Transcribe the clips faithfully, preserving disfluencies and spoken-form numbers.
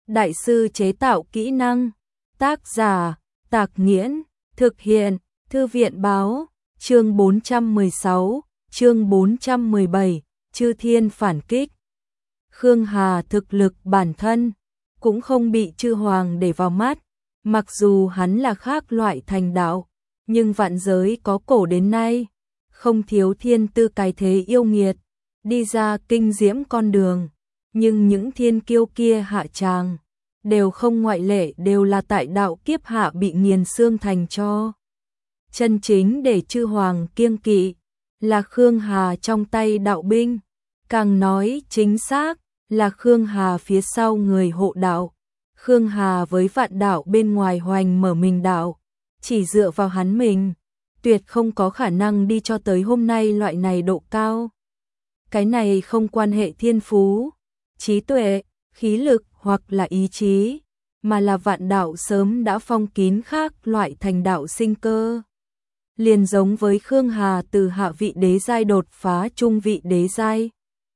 đại sư chế tạo kỹ năng. Tác giả, Tạc Nghiễn, thực hiện, Thư viện báo, chương bốn trăm mười sáu, chương bốn trăm mười bảy, Chư Thiên phản kích. Khương Hà thực lực bản thân cũng không bị chư hoàng để vào mắt, mặc dù hắn là khác loại thành đạo, nhưng vạn giới có cổ đến nay, không thiếu thiên tư cái thế yêu nghiệt, đi ra kinh diễm con đường, nhưng những thiên kiêu kia hạ tràng, đều không ngoại lệ đều là tại đạo kiếp hạ bị nghiền xương thành tro. Chân chính để chư hoàng kiêng kỵ, là Khương Hà trong tay đạo binh, càng nói chính xác, là Khương Hà phía sau người hộ đạo. Khương Hà với vạn đạo bên ngoài hoành mở mình đạo, chỉ dựa vào hắn mình, tuyệt không có khả năng đi cho tới hôm nay loại này độ cao. Cái này không quan hệ thiên phú, trí tuệ, khí lực hoặc là ý chí, mà là vạn đạo sớm đã phong kín khác loại thành đạo sinh cơ. Liền giống với Khương Hà từ hạ vị đế giai đột phá trung vị đế giai,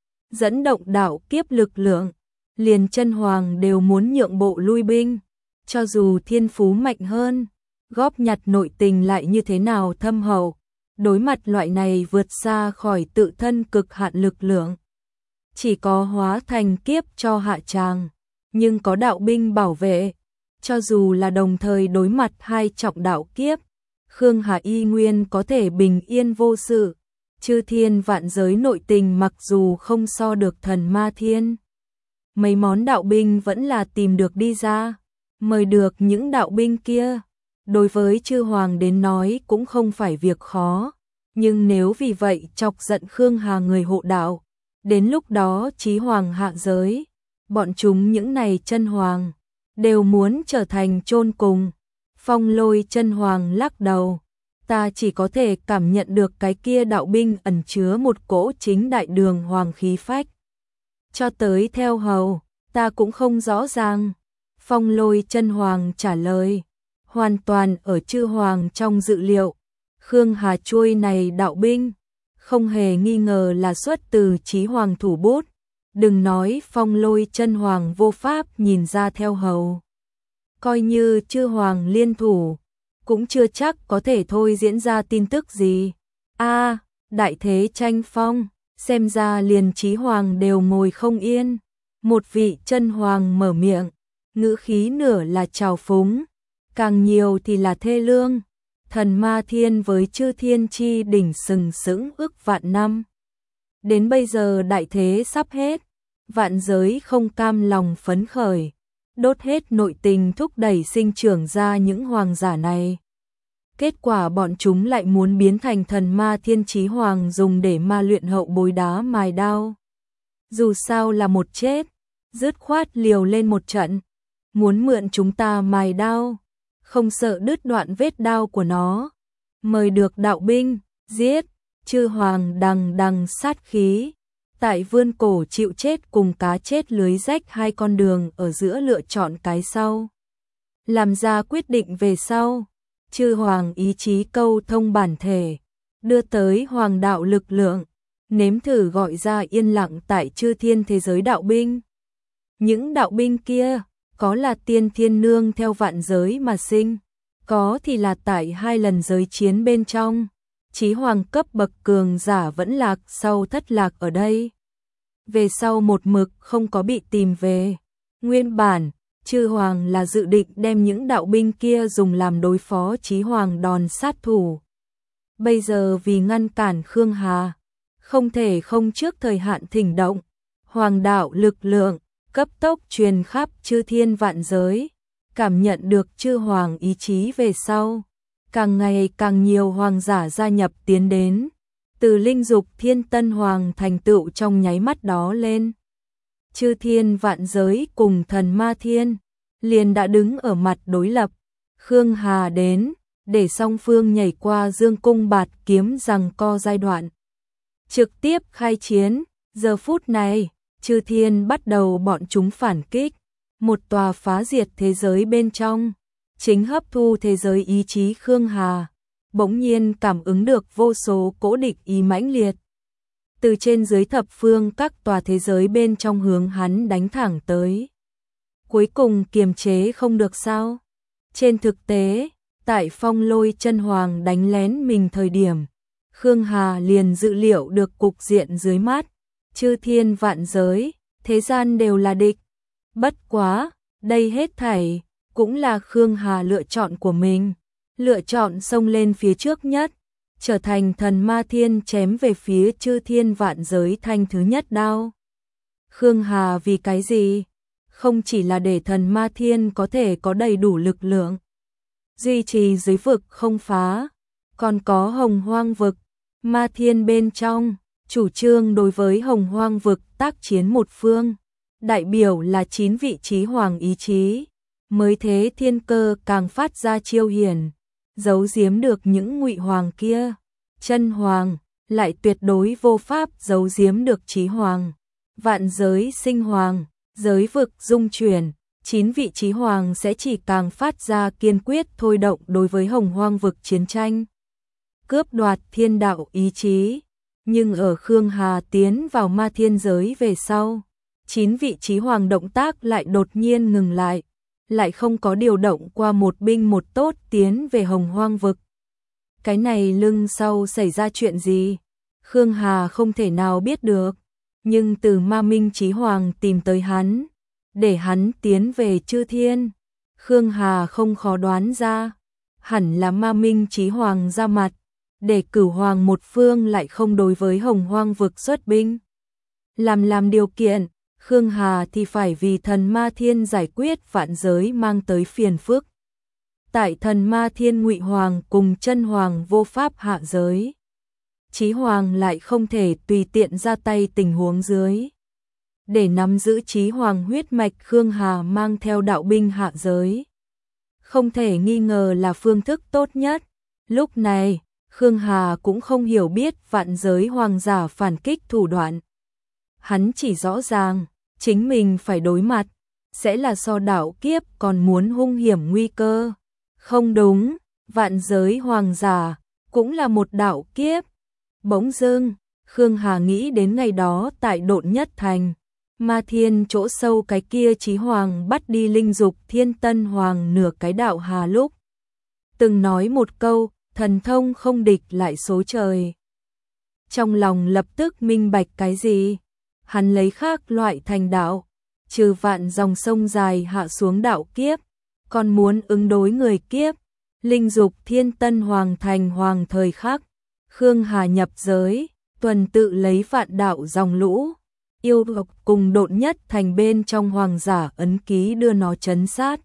dẫn động đạo kiếp lực lượng, liền chân hoàng đều muốn nhượng bộ lui binh, cho dù thiên phú mạnh hơn, góp nhặt nội tình lại như thế nào thâm hậu, đối mặt loại này vượt xa khỏi tự thân cực hạn lực lượng, chỉ có hóa thành kiếp cho hạ tràng, nhưng có đạo binh bảo vệ, cho dù là đồng thời đối mặt hai trọng đạo kiếp, Khương Hà y nguyên có thể bình yên vô sự. Chư thiên vạn giới nội tình mặc dù không so được thần ma thiên, mấy món đạo binh vẫn là tìm được đi ra, mời được những đạo binh kia. Đối với chư hoàng đến nói cũng không phải việc khó, nhưng nếu vì vậy chọc giận Khương Hà người hộ đạo, đến lúc đó chí hoàng hạ giới, bọn chúng những này chân hoàng, đều muốn trở thành chôn cùng. Phong Lôi chân hoàng lắc đầu, ta chỉ có thể cảm nhận được cái kia đạo binh ẩn chứa một cỗ chính đại đường hoàng khí phách. Cho tới theo hầu, ta cũng không rõ ràng. Phong Lôi chân hoàng trả lời, hoàn toàn ở chư hoàng trong dự liệu. Khương Hà chuôi này đạo binh, không hề nghi ngờ là xuất từ chí hoàng thủ bút. Đừng nói Phong Lôi chân hoàng vô pháp nhìn ra theo hầu, coi như chư hoàng liên thủ, cũng chưa chắc có thể thôi diễn ra tin tức gì. A, à, đại thế tranh phong, xem ra liền chí hoàng đều ngồi không yên. Một vị chân hoàng mở miệng, ngữ khí nửa là trào phúng, càng nhiều thì là thê lương. Thần ma thiên với chư thiên chi đỉnh sừng sững ức vạn năm, đến bây giờ đại thế sắp hết, vạn giới không cam lòng phấn khởi, đốt hết nội tình thúc đẩy sinh trưởng ra những hoàng giả này. Kết quả bọn chúng lại muốn biến thành thần ma thiên chí hoàng dùng để ma luyện hậu bối đá mài đao. Dù sao là một chết, dứt khoát liều lên một trận, muốn mượn chúng ta mài đao, không sợ đứt đoạn vết đao của nó. Mời được đạo binh, giết, chư hoàng đằng đằng sát khí. Tại vươn cổ chịu chết cùng cá chết lưới rách hai con đường ở giữa lựa chọn cái sau. Làm ra quyết định về sau, chư hoàng ý chí câu thông bản thể, đưa tới hoàng đạo lực lượng, nếm thử gọi ra yên lặng tại chư thiên thế giới đạo binh. Những đạo binh kia, có là tiên thiên nương theo vạn giới mà sinh, có thì là tại hai lần giới chiến bên trong. Chí hoàng cấp bậc cường giả vẫn lạc sau thất lạc ở đây. Về sau một mực không có bị tìm về. Nguyên bản, chư hoàng là dự định đem những đạo binh kia dùng làm đối phó chí hoàng đòn sát thủ. Bây giờ vì ngăn cản Khương Hà, không thể không trước thời hạn thỉnh động. Hoàng đạo lực lượng, cấp tốc truyền khắp chư thiên vạn giới. Cảm nhận được chư hoàng ý chí về sau, càng ngày càng nhiều hoàng giả gia nhập tiến đến, từ linh dục thiên tân hoàng thành tựu trong nháy mắt đó lên. Chư thiên vạn giới cùng thần ma thiên, liền đã đứng ở mặt đối lập. Khương Hà đến, để song phương nhảy qua dương cung bạt kiếm giằng co giai đoạn. Trực tiếp khai chiến, giờ phút này, chư thiên bắt đầu bọn chúng phản kích. Một tòa phá diệt thế giới bên trong, chính hấp thu thế giới ý chí Khương Hà, bỗng nhiên cảm ứng được vô số cỗ địch ý mãnh liệt. Từ trên dưới thập phương các tòa thế giới bên trong hướng hắn đánh thẳng tới. cuối cùng kiềm chế không được sao? Trên thực tế, tại Phong Lôi Chân Hoàng đánh lén mình thời điểm, Khương Hà liền dự liệu được cục diện dưới mắt, chư thiên vạn giới, thế gian đều là địch. Bất quá, đây hết thảy cũng là Khương Hà lựa chọn của mình, lựa chọn xông lên phía trước nhất, trở thành thần ma thiên chém về phía chư thiên vạn giới thanh thứ nhất đao. Khương Hà vì cái gì? Không chỉ là để thần ma thiên có thể có đầy đủ lực lượng, duy trì giới vực không phá, còn có hồng hoang vực, ma thiên bên trong, chủ trương đối với hồng hoang vực tác chiến một phương, đại biểu là chín vị chí hoàng ý chí, mới thế thiên cơ càng phát ra chiêu hiển, giấu giếm được những ngụy hoàng kia, chân hoàng, lại tuyệt đối vô pháp giấu giếm được chí hoàng, vạn giới sinh hoàng, giới vực dung chuyển, chín vị chí hoàng sẽ chỉ càng phát ra kiên quyết thôi động đối với hồng hoang vực chiến tranh, cướp đoạt thiên đạo ý chí. Nhưng ở Khương Hà tiến vào ma thiên giới về sau, chín vị chí hoàng động tác lại đột nhiên ngừng lại, lại không có điều động qua một binh một tốt tiến về hồng hoang vực. Cái này lưng sau xảy ra chuyện gì? Khương Hà không thể nào biết được, nhưng từ ma minh chí hoàng tìm tới hắn, để hắn tiến về chư thiên, Khương Hà không khó đoán ra, hẳn là ma minh chí hoàng ra mặt, để cửu hoàng một phương lại không đối với hồng hoang vực xuất binh. Làm làm điều kiện, Khương Hà thì phải vì thần ma thiên giải quyết vạn giới mang tới phiền phức. Tại thần ma thiên ngụy hoàng cùng chân hoàng vô pháp hạ giới, chí hoàng lại không thể tùy tiện ra tay tình huống dưới. Để nắm giữ chí hoàng huyết mạch, Khương Hà mang theo đạo binh hạ giới, không thể nghi ngờ là phương thức tốt nhất. Lúc này, Khương Hà cũng không hiểu biết vạn giới hoàng giả phản kích thủ đoạn. Hắn chỉ rõ ràng, chính mình phải đối mặt, sẽ là so đạo kiếp còn muốn hung hiểm nguy cơ. Không đúng, vạn giới hoàng giả, cũng là một đạo kiếp. Bỗng dưng, Khương Hà nghĩ đến ngày đó tại Độn Nhất Thành, ma thiên chỗ sâu cái kia chí hoàng bắt đi linh dục thiên tân hoàng nửa cái đạo hà lúc. Từng nói một câu, thần thông không địch lại số trời. Trong lòng lập tức minh bạch cái gì? Hắn lấy khác loại thành đạo, trừ vạn dòng sông dài hạ xuống đạo kiếp, còn muốn ứng đối người kiếp, linh dục thiên tân hoàng thành hoàng thời khắc. Khương Hà nhập giới, tuần tự lấy vạn đạo dòng lũ, yêu tộc cùng Độn Nhất Thành bên trong hoàng giả ấn ký đưa nó trấn sát.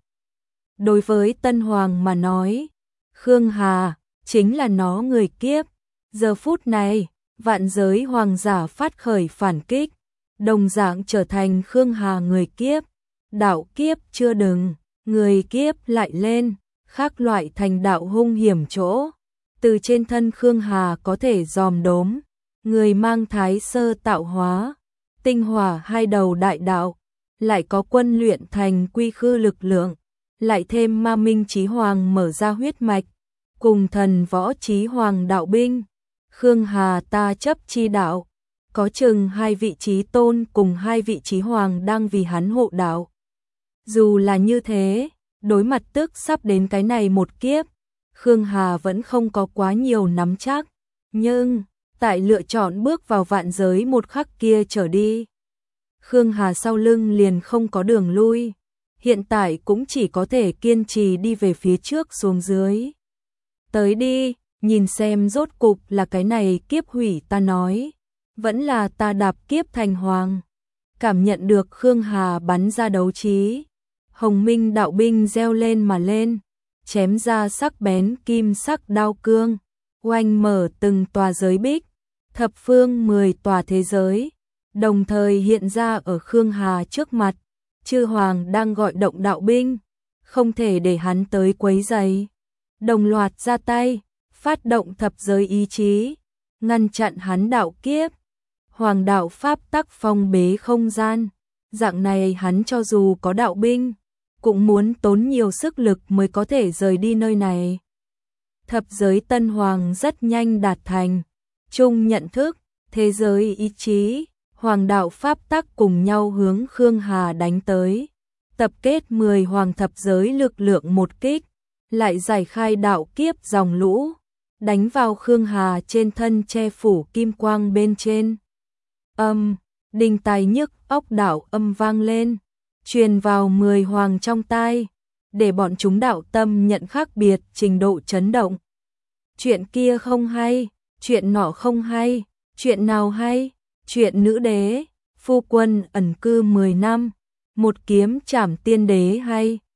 Đối với tân hoàng mà nói, Khương Hà chính là nó người kiếp. Giờ phút này, vạn giới hoàng giả phát khởi phản kích, đồng dạng trở thành Khương Hà người kiếp. Đạo kiếp chưa đừng, người kiếp lại lên, khác loại thành đạo hung hiểm chỗ. Từ trên thân Khương Hà có thể dòm đốm, người mang thái sơ tạo hóa, tinh hỏa hai đầu đại đạo, lại có quân luyện thành quy khư lực lượng, lại thêm ma minh chí hoàng mở ra huyết mạch, cùng thần võ chí hoàng đạo binh. Khương Hà ta chấp chi đạo, có chừng hai vị chí tôn cùng hai vị chí hoàng đang vì hắn hộ đạo. Dù là như thế, đối mặt tức sắp đến cái này một kiếp, Khương Hà vẫn không có quá nhiều nắm chắc, nhưng tại lựa chọn bước vào vạn giới một khắc kia trở đi, Khương Hà sau lưng liền không có đường lui, hiện tại cũng chỉ có thể kiên trì đi về phía trước xuống dưới. Tới đi, nhìn xem rốt cục là cái này kiếp hủy ta nói, vẫn là ta đạp kiếp thành hoàng. Cảm nhận được Khương Hà bắn ra đấu trí, Hồng Minh đạo binh reo lên mà lên, chém ra sắc bén kim sắc đao cương, oanh mở từng tòa giới bích, thập phương mười tòa thế giới, đồng thời hiện ra ở Khương Hà trước mặt. Chư hoàng đang gọi động đạo binh, không thể để hắn tới quấy rầy, đồng loạt ra tay, phát động thập giới ý chí, ngăn chặn hắn đạo kiếp. Hoàng đạo pháp tắc phong bế không gian, dạng này hắn cho dù có đạo binh, cũng muốn tốn nhiều sức lực mới có thể rời đi nơi này. Thập giới tân hoàng rất nhanh đạt thành, chung nhận thức, thế giới ý chí, hoàng đạo pháp tắc cùng nhau hướng Khương Hà đánh tới. tập kết mười hoàng thập giới lực lượng một kích, lại giải khai đạo kiếp dòng lũ, đánh vào Khương Hà trên thân che phủ kim quang bên trên. Âm, đinh tai nhức óc đạo âm vang lên, truyền vào mười hoàng trong tai, để bọn chúng đạo tâm nhận khác biệt trình độ chấn động. Chuyện kia không hay, chuyện nọ không hay, chuyện nào hay, chuyện nữ đế, phu quân ẩn cư mười năm, một kiếm trảm tiên đế hay.